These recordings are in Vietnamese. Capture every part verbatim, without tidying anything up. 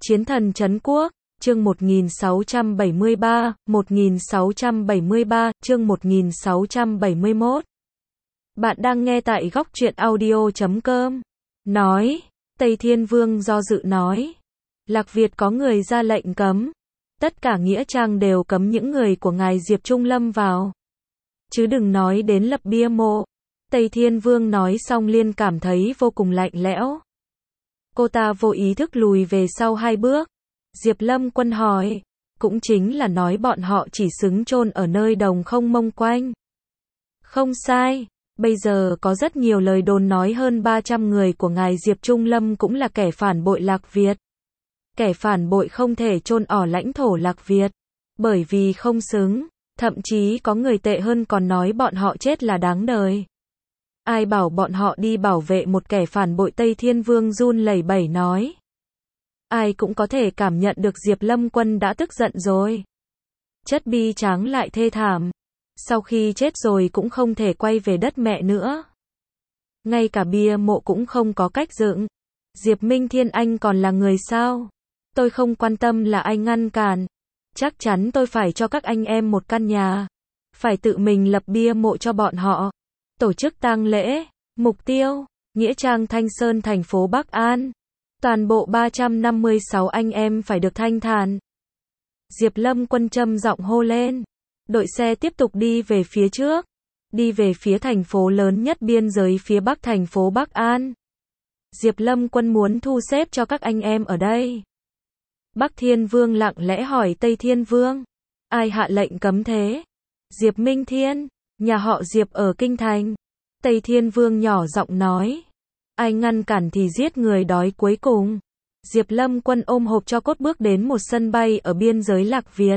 Chiến thần trấn quốc, chương một nghìn sáu trăm bảy mươi ba, một nghìn sáu trăm bảy mươi ba, chương một nghìn sáu trăm bảy mươi mốt. Bạn đang nghe tại góc truyện audio chấm com. Nói, Tây Thiên Vương do dự nói. Lạc Việt có người ra lệnh cấm. Tất cả nghĩa trang đều cấm những người của ngài Diệp Trung Lâm vào. Chứ đừng nói đến lập bia mộ. Tây Thiên Vương nói xong liền cảm thấy vô cùng lạnh lẽo. Cô ta vô ý thức lùi về sau hai bước. Diệp Lâm Quân hỏi, cũng chính là nói bọn họ chỉ xứng chôn ở nơi đồng không mông quanh. Không sai, bây giờ có rất nhiều lời đồn nói hơn ba trăm người của ngài Diệp Trung Lâm cũng là kẻ phản bội Lạc Việt. Kẻ phản bội không thể chôn ở lãnh thổ Lạc Việt, bởi vì không xứng, thậm chí có người tệ hơn còn nói bọn họ chết là đáng đời. Ai bảo bọn họ đi bảo vệ một kẻ phản bội? Tây Thiên Vương run lẩy bẩy nói. Ai cũng có thể cảm nhận được Diệp Lâm Quân đã tức giận rồi. Chất bi tráng lại thê thảm. Sau khi chết rồi cũng không thể quay về đất mẹ nữa. Ngay cả bia mộ cũng không có cách dựng. Diệp Minh Thiên, anh còn là người sao? Tôi không quan tâm là anh ngăn cản. Chắc chắn tôi phải cho các anh em một căn nhà. Phải tự mình lập bia mộ cho bọn họ. Tổ chức tang lễ. Mục tiêu, nghĩa trang Thanh Sơn, thành phố Bắc An. Toàn bộ ba trăm năm mươi sáu anh em phải được thanh thản. Diệp Lâm Quân trầm giọng hô lên. Đội xe tiếp tục đi về phía trước. Đi về phía thành phố lớn nhất biên giới phía bắc thành phố Bắc An. Diệp Lâm Quân muốn thu xếp cho các anh em ở đây. Bắc Thiên Vương lặng lẽ hỏi Tây Thiên Vương. Ai hạ lệnh cấm thế? Diệp Minh Thiên, nhà họ Diệp ở Kinh Thành. Tây Thiên Vương nhỏ giọng nói. Ai ngăn cản thì giết người đói cuối cùng. Diệp Lâm Quân ôm hộp tro cốt bước đến một sân bay ở biên giới Lạc Việt.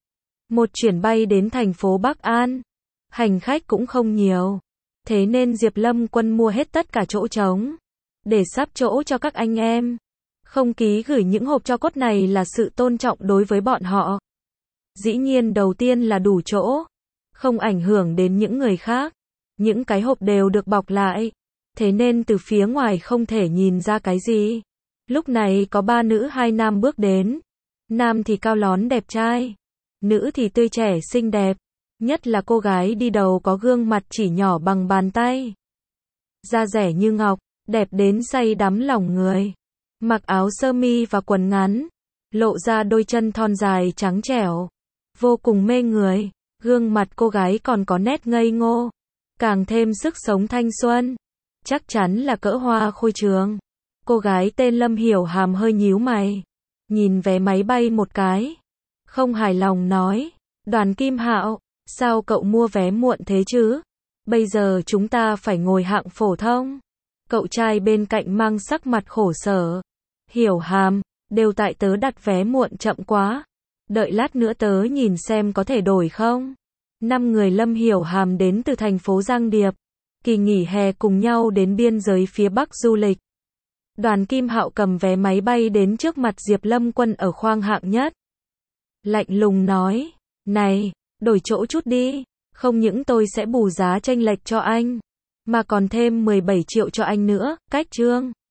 Một chuyển bay đến thành phố Bắc An. Hành khách cũng không nhiều. Thế nên Diệp Lâm Quân mua hết tất cả chỗ trống. Để sắp chỗ cho các anh em. Không ký gửi những hộp tro cốt này là sự tôn trọng đối với bọn họ. Dĩ nhiên đầu tiên là đủ chỗ. Không ảnh hưởng đến những người khác. Những cái hộp đều được bọc lại. Thế nên từ phía ngoài không thể nhìn ra cái gì. Lúc này có ba nữ hai nam bước đến. Nam thì cao lón đẹp trai. Nữ thì tươi trẻ xinh đẹp. Nhất là cô gái đi đầu có gương mặt chỉ nhỏ bằng bàn tay. Da rẻ như ngọc, đẹp đến say đắm lòng người. Mặc áo sơ mi và quần ngắn. Lộ ra đôi chân thon dài trắng trẻo. Vô cùng mê người. Gương mặt cô gái còn có nét ngây ngô. Càng thêm sức sống thanh xuân. Chắc chắn là cỡ hoa khôi trường. Cô gái tên Lâm Hiểu Hàm hơi nhíu mày. Nhìn vé máy bay một cái. Không hài lòng nói. Đoàn Kim Hạo, sao cậu mua vé muộn thế chứ? Bây giờ chúng ta phải ngồi hạng phổ thông. Cậu trai bên cạnh mang sắc mặt khổ sở. Hiểu Hàm, đều tại tớ đặt vé muộn chậm quá. Đợi lát nữa tớ nhìn xem có thể đổi không? Năm người Lâm Hiểu Hàm đến từ thành phố Giang Điệp. Kỳ nghỉ hè cùng nhau đến biên giới phía Bắc du lịch. Đoàn Kim Hạo cầm vé máy bay đến trước mặt Diệp Lâm Quân ở khoang hạng nhất. Lạnh lùng nói, này, đổi chỗ chút đi, không những tôi sẽ bù giá chênh lệch cho anh, mà còn thêm mười bảy triệu cho anh nữa, cách trương.